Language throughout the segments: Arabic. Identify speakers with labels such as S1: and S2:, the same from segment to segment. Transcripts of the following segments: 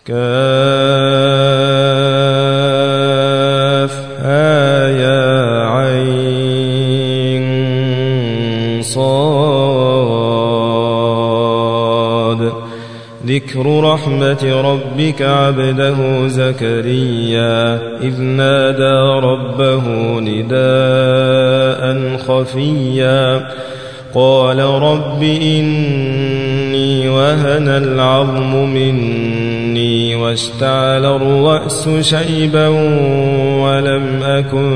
S1: كافها يا عين صاد. ذكر رحمة ربك عبده زكريا إذ نادى ربه نداء خفيا قال رب إني وهن العظم مني واشتعل الرأس شيبا ولم أكن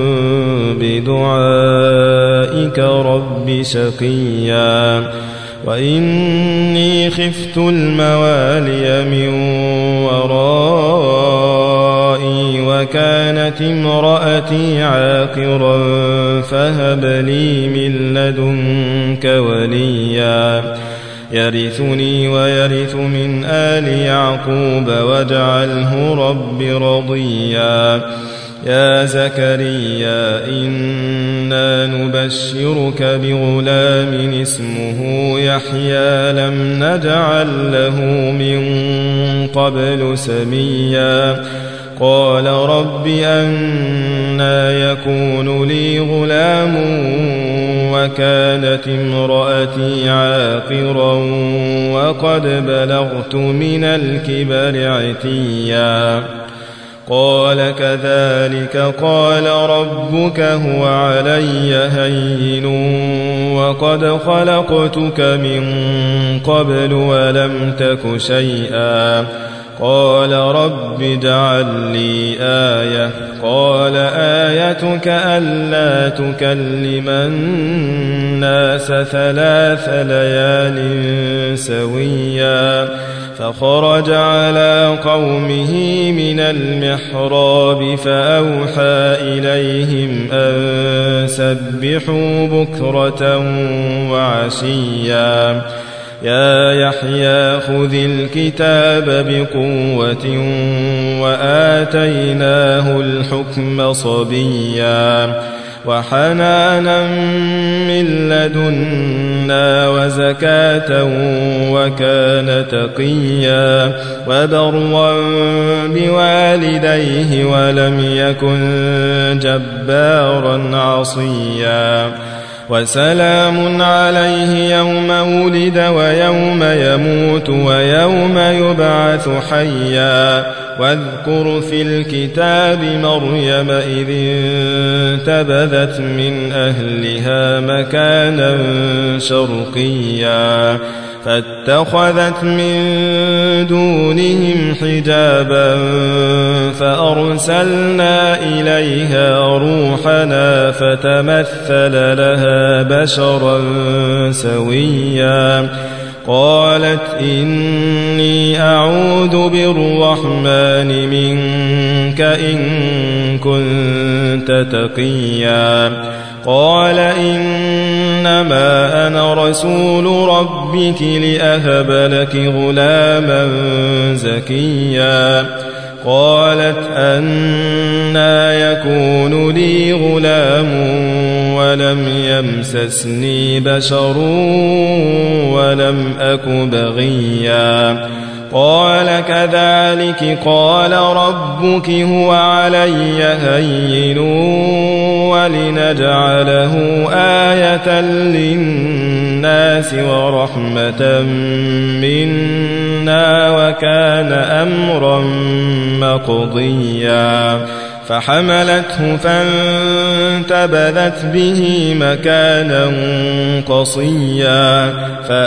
S1: بدعائك رب شقيا وإني خفت الموالي من ورائي وكانت امرأتي عاقرا فهب لي من لدنك وليا يرثني ويرث من آل يعقوب واجعله رب رضيا. يا زكريا إنا نبشرك بغلام اسمه يحيى لم نجعل له من قبل سميا قال رب أنى يكون لي غلام وكانت امرأتي عاقرا وقد بلغت من الكبر عتيا قال كذلك قال ربك هو علي هين وقد خلقتك من قبل ولم تك شيئا قال رب اجعل لي آية قال آيتك ألا تكلم الناس 3 ليال سويا فخرج على قومه من المحراب فأوحى إليهم أن سبحوا بكرة وعشيا يا يحيى خذ الكتاب بقوة وآتيناه الحكم صبيا وحنانا من لدنا وزكاة وكان تقيا وبرا بوالديه ولم يكن جبارا عصيا وسلام عليه يوم ولد ويوم يموت ويوم يبعث حيا واذكر في الكتاب مريم إذ انتبذت من أهلها مكانا شرقيا فاتخذت من دونهم حجابا فأرسلنا إليها روحنا فتمثل لها بشرا سويا قالت إني أعوذ بالرحمن منك إن كنت تقيا قال إنما أنا رسول ربك لأهب لك غلاما زكيا قالت أنى يكون لي غلام ولم يمسسني بشر ولم أك بغيا قال كذلك قال ربك هو علي هين ولنجعله آية للناس ورحمة منا وكان أمرا مقضيا فحملته فانتبذت به مكانا قصيا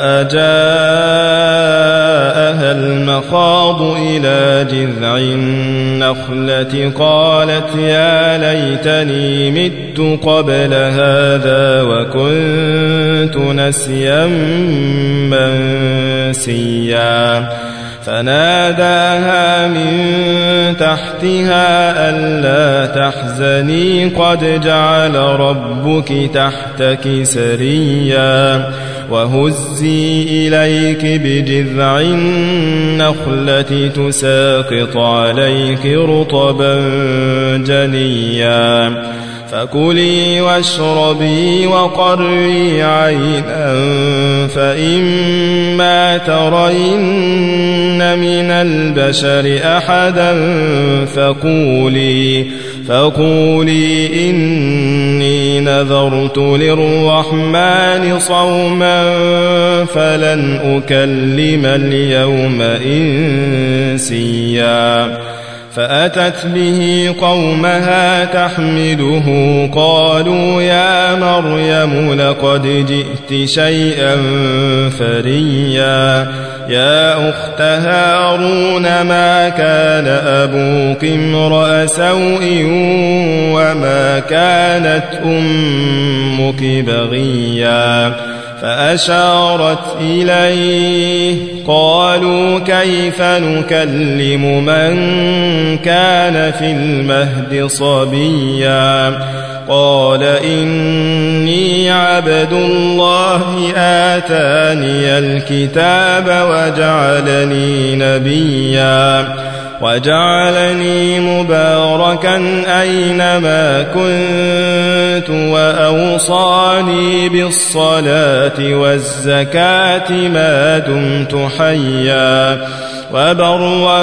S1: فأجاءها المخاض إلى جذع النخلة قالت يا ليتني مت قبل هذا وكنت نسيا منسيا فناداها من تحتها ألا تحزني قد جعل ربك تحتك سريا وهزي إليك بجذع النخلة تساقط عليك رطبا جنيا فكلي واشربي وقري عينا فإما ترين من البشر أحدا فقولي إني نذرت للرحمن صوما فلن أكلم اليوم إنسيا فأتت به قومها تحمله قالوا يا مريم لقد جئت شيئا فريا يا أخت هارون ما كان أبوك امرأ سوء وما كانت أمك بغيا فأشارت إليه قالوا كيف نكلم من كان في المهد صبيا قال إني عبد الله آتاني الكتاب وجعلني مباركا أينما كنت وأوصاني بالصلاة والزكاة ما دمت حيا وبرا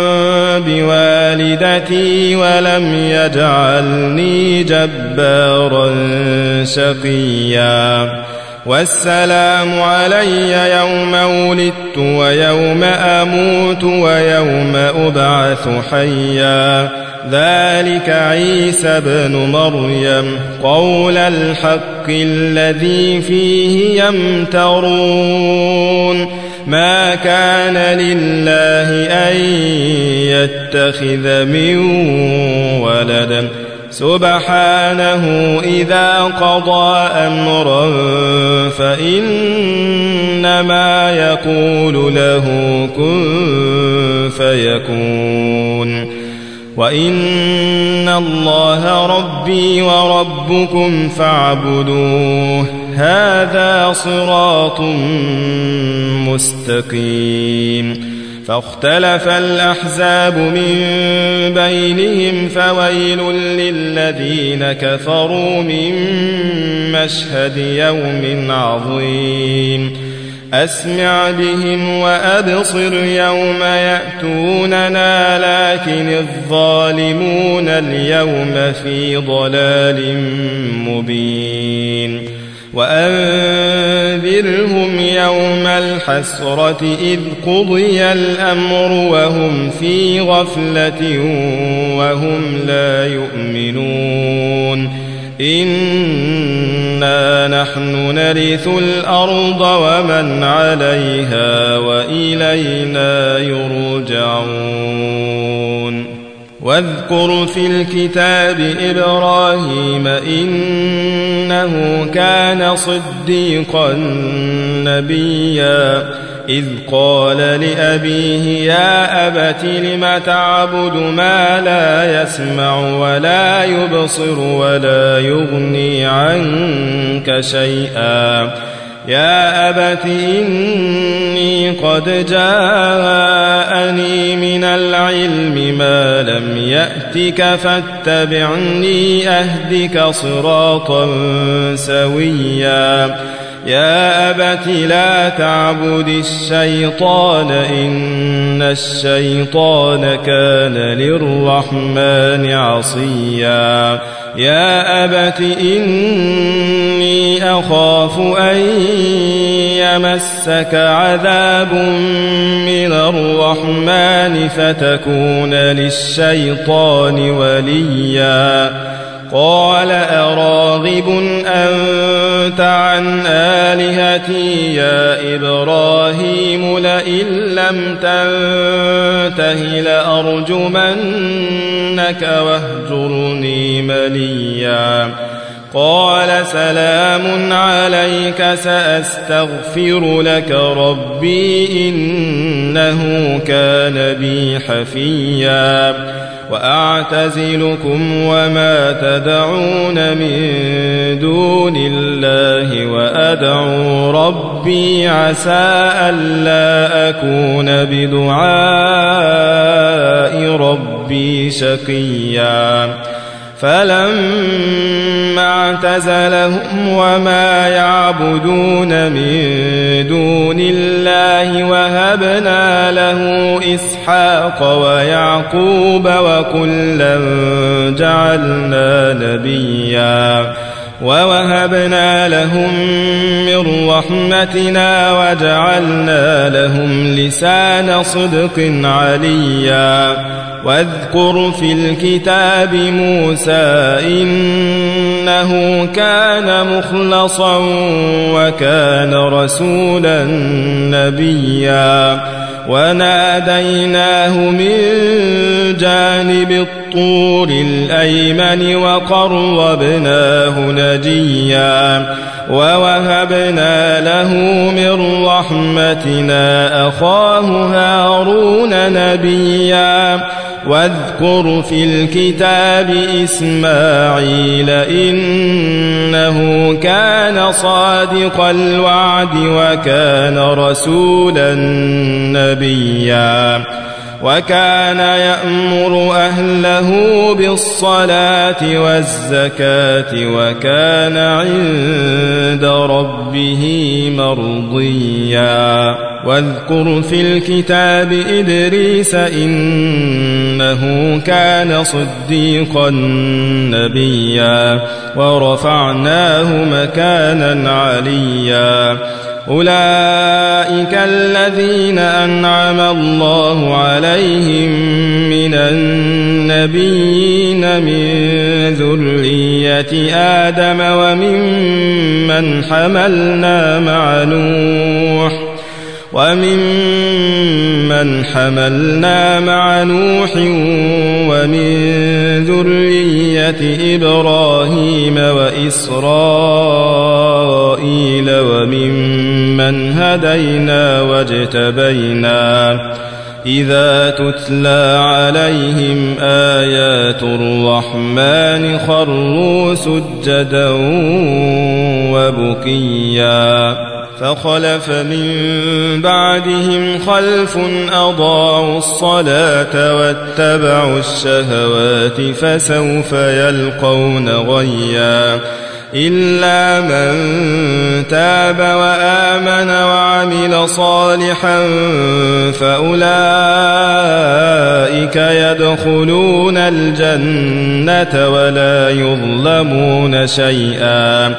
S1: بوالدتي ولم يجعلني جبارا شقيا والسلام علي يوم ولدت ويوم أموت ويوم أبعث حيا ذلك عيسى بن مريم قول الحق الذي فيه يمترون ما كان لله أن يتخذ من ولد سبحانه إذا قضى أمرا فإنما يقول له كن فيكون وإن الله ربي وربكم فاعبدوه هذا صراط مستقيم فاختلف الأحزاب من بينهم فويل للذين كفروا من مشهد يوم عظيم أسمع بهم وأبصر يوم يأتوننا لكن الظالمون اليوم في ضلال مبين وأنذرهم يوم الحسرة إذ قضي الأمر وهم في غفلة وهم لا يؤمنون إنا نحن نرث الأرض ومن عليها وإلينا يرجعون واذكر في الكتاب إبراهيم إنه كان صديقا نبيا إذ قال لأبيه يا أبت لم تعبد ما لا يسمع ولا يبصر ولا يغني عنك شيئا يا أبت إني قد جاءني من العلم ما لم يأتك فاتبعني أهدك صراطا سويا يا أبت لا تعبد الشيطان إن الشيطان كان للرحمن عصيا يا أبت إني أخاف أن يمسك عذاب من الرحمن فتكون للشيطان وليا قال أراغب أنت عن آلهتي يا إبراهيم لئن لم تنته لأرجمنك واهجرني مليا قال سلام عليك سأستغفر لك ربي إنه كان بي حفيا وأعتزلكم وما تدعون من دون الله وأدعو ربي عسى ألا أكون بدعاء ربي شقيا فلما اعتزلهم وما يعبدون من دون الله وهبنا له إسحاق ويعقوب وكلا جعلنا نبيا ووهبنا لهم من رحمتنا وجعلنا لهم لسان صدق عليا واذكر في الكتاب موسى إنه كان مخلصا وكان رسولا نبيا وناديناه من جانب الطور الأيمن وقربناه نجيا ووهبنا له من رحمتنا أخاه هارون نبيا واذكر في الكتاب إسماعيل إنه كان صادق الوعد وكان رسولا نبيا وكان يأمر أهله بالصلاة والزكاة وكان عند ربه مرضيا واذكر في الكتاب إدريس إنه كان صديقا نبيا ورفعناه مكانا عليا أولئك الذين أنعم الله عليهم من النبيين من ذرية آدم وممن حملنا مع نوح ومن ذرية إبراهيم وإسرائيل وممن هدينا واجتبينا إذا تتلى عليهم آيات الرحمن خروا سجدا وبكيا فخلف من بعدهم خلف أضاعوا الصلاة واتبعوا الشهوات فسوف يلقون غيا إلا من تاب وآمن وعمل صالحا فأولئك يدخلون الجنة ولا يظلمون شيئا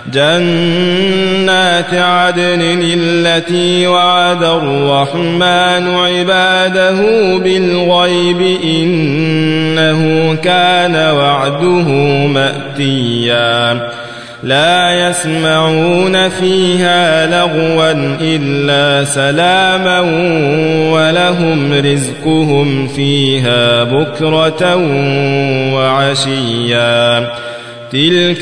S1: جنات عدن التي وعد الرحمن عباده بالغيب إنه كان وعده مأتيا لا يسمعون فيها لغوا إلا سلاما ولهم رزقهم فيها بكرة وعشيا تلك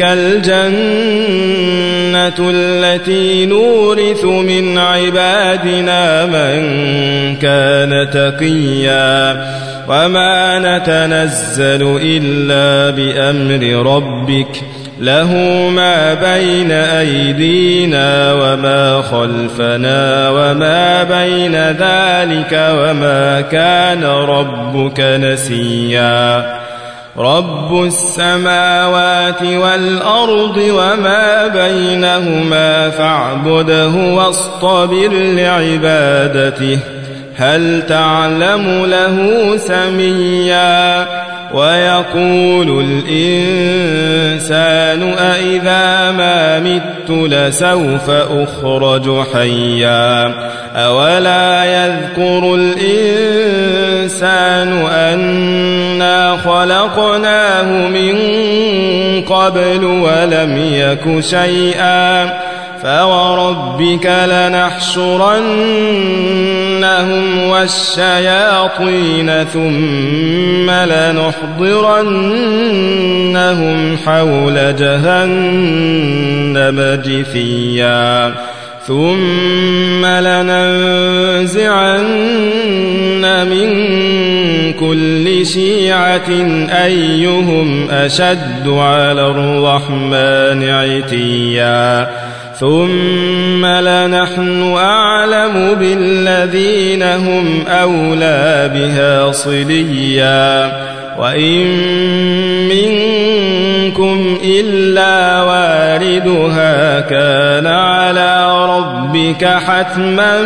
S1: الجنة التي نورث من عبادنا من كان تقيا وما نتنزل إلا بأمر ربك له ما بين أيدينا وما خلفنا وما بين ذلك وما كان ربك نسيا رب السماوات والأرض وما بينهما فاعبده واصطبر لعبادته هل تعلم له سميا ويقول الإنسان أإذا ما مت لسوف أخرج حيا أولا يذكر الإنسان أنا خلقناه من قبل ولم يك شيئا فوربك لنحشرنهم والشياطين ثم لنحضرنهم حول جهنم جثيا ثم لننزعن من كل شيعة أيهم أشد على الرحمن عتيا ثم لنحن أعلم بالذين هم أولى بها صليا وإن منكم إلا واردها كان على ربك حتما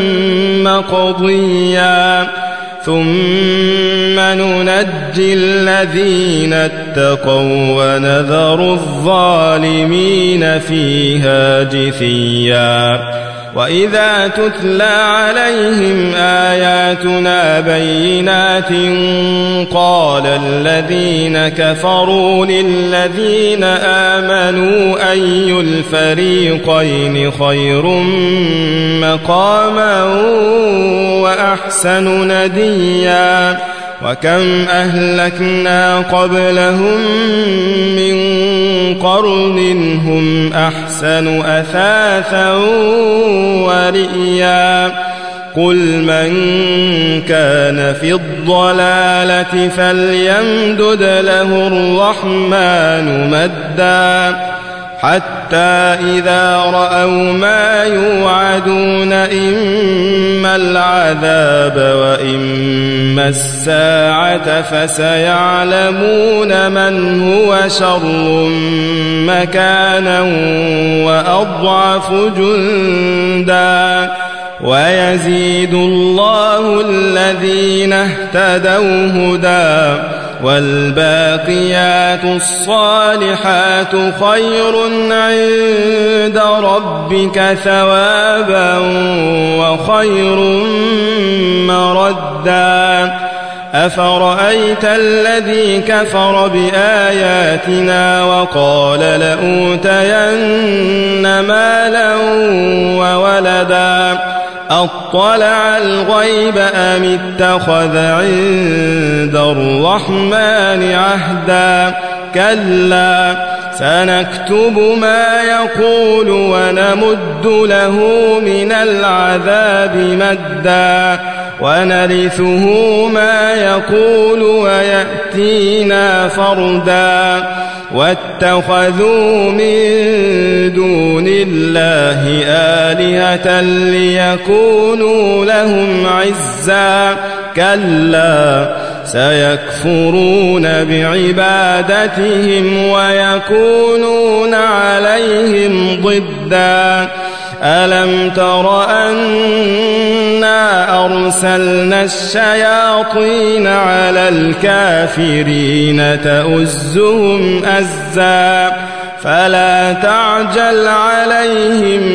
S1: مقضيا ثم ننجي الذين اتقوا ونذر الظالمين فيها جثيا وإذا تتلى عليهم آياتنا بينات قال الذين كفروا للذين آمنوا أي الفريقين خير مقاما وأحسن نديا وكم أهلكنا قبلهم من قرن هم أحسن أثاثا ورئيا قل من كان في الضلالة فليمدد له الرحمن مدا حتى إذا رأوا ما يوعدون إما العذاب وإما الساعة فسيعلمون من هو شر مكانا وأضعف جندا ويزيد الله الذين اهتدوا هدى والباقيات الصالحات خير عند ربك ثوابا وخير مردا أفرأيت الذي كفر بآياتنا وقال لأوتين مالا وولدا أطلع الغيب أم اتخذ عند الرحمن عهدا كلا سنكتب ما يقول ونمد له من العذاب مدا ونرثه ما يقول ويأتينا فردا واتخذوا من دون الله آلهة ليكونوا لهم عزا كلا سيكفرون بعبادتهم ويكونون عليهم ضدا ألم تر أنا أرسلنا الشياطين على الكافرين تؤزهم أزا فلا تعجل عليهم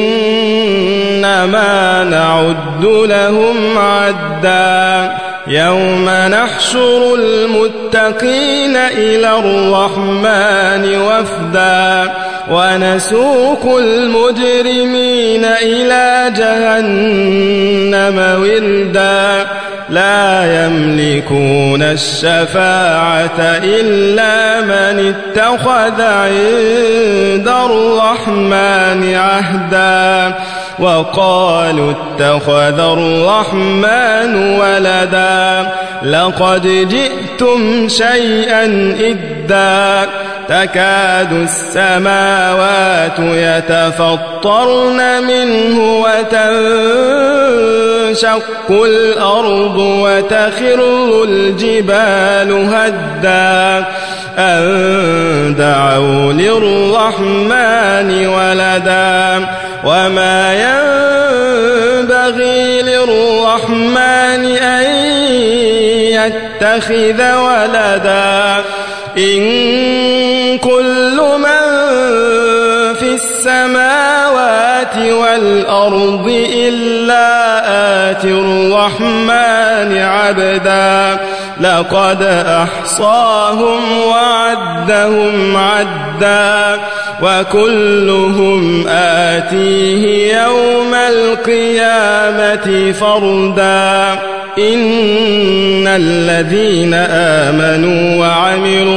S1: إنما نعد لهم عدا يوم نحشر المتقين إلى الرحمن وفدا ونسوق المجرمين إلى جهنم وردا لا يملكون الشفاعة إلا من اتخذ عند الرحمن عهدا وقالوا اتخذ الرحمن ولدا لقد جئتم شيئا إدا تكاد السماوات يتفطرن منه وتنشق الأرض وتخر الجبال هدا أن دعوا للرحمن ولدا وما ينبغي للرحمن أن يتخذ ولدا إن كل من في السماوات والأرض إلا آتي الرحمن عبدا لقد أحصاهم وعدهم عدا وكلهم آتيه يوم القيامة فردا إن الذين آمنوا وعملوا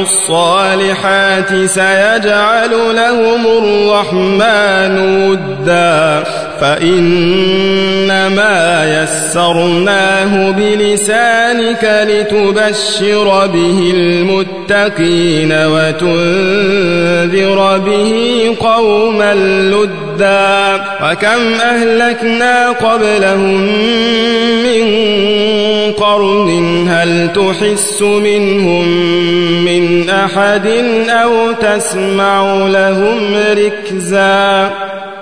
S1: الصالحات سيجعل لهم الرحمن ودا فإنما يسرناه بلسانك لتبشر به المتقين وتنذر به قوما لدا وكم أهلكنا قبلهم من قرن هل تحس منهم من أحد أو تسمع لهم ركزا